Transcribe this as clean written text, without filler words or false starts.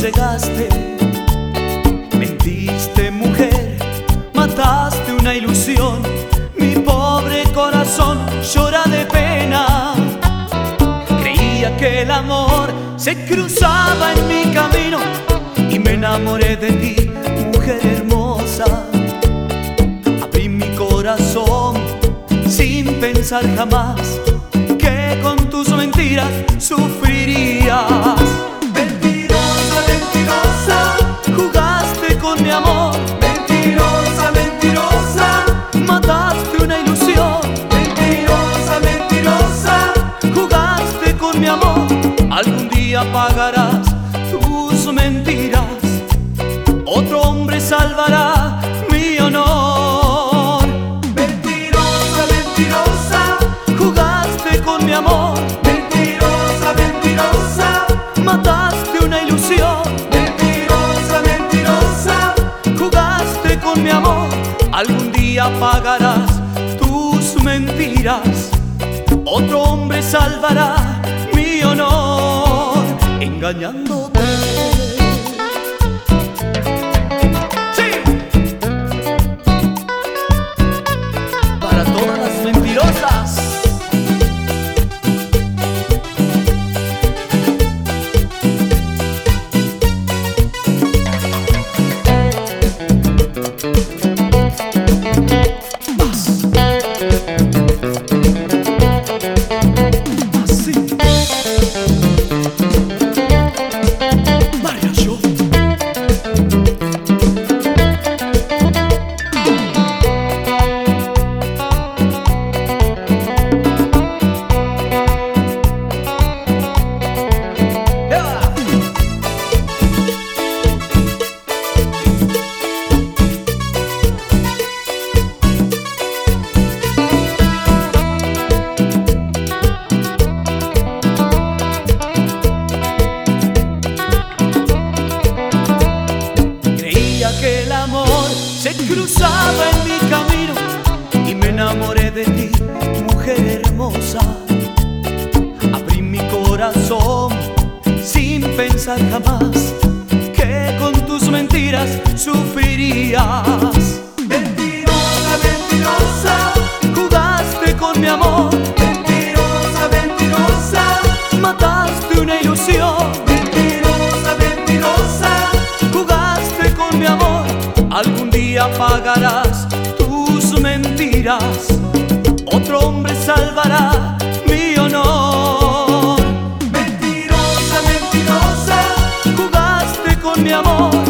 entregaste. Mentiste, mujer, mataste una ilusión. Mi pobre corazón llora de pena. Creía que el amor se cruzaba en mi camino y me enamoré de ti, mujer hermosa. Abrí mi corazón sin pensar jamás que con tus mentiras sufrirías. Mentirosa, mentirosa, Jugaste con mi amor, mentirosa, mentirosa, mataste una ilusión. mentirosa, mentirosa, Jugaste con mi amor, algún día pagarás tus mentiras. Otro hombre salvará mi honor. mentirosa, mentirosa, Jugaste con mi amor, mentirosa, mentirosa, mataste una ilusión. mentirosa, mentirosa, Jugaste con mi amor, algún día pagarás tus mentiras. Otro hombre salvará mi honor, engañándote. Sí, para todas las mentirosas. Que el amor se cruzaba en mi camino y me enamoré de ti, mujer hermosa. Abrí mi corazón sin pensar jamás que con tus mentiras sufrirías. mentirosa, mentirosa, Jugaste con mi amor, mentirosa, mentirosa, mataste una ilusión. mentirosa, mentirosa, Jugaste con mi amor, algún día pagarás tus mentiras. Otro hombre salvará mi honor. mentirosa, mentirosa, Jugaste con mi amor,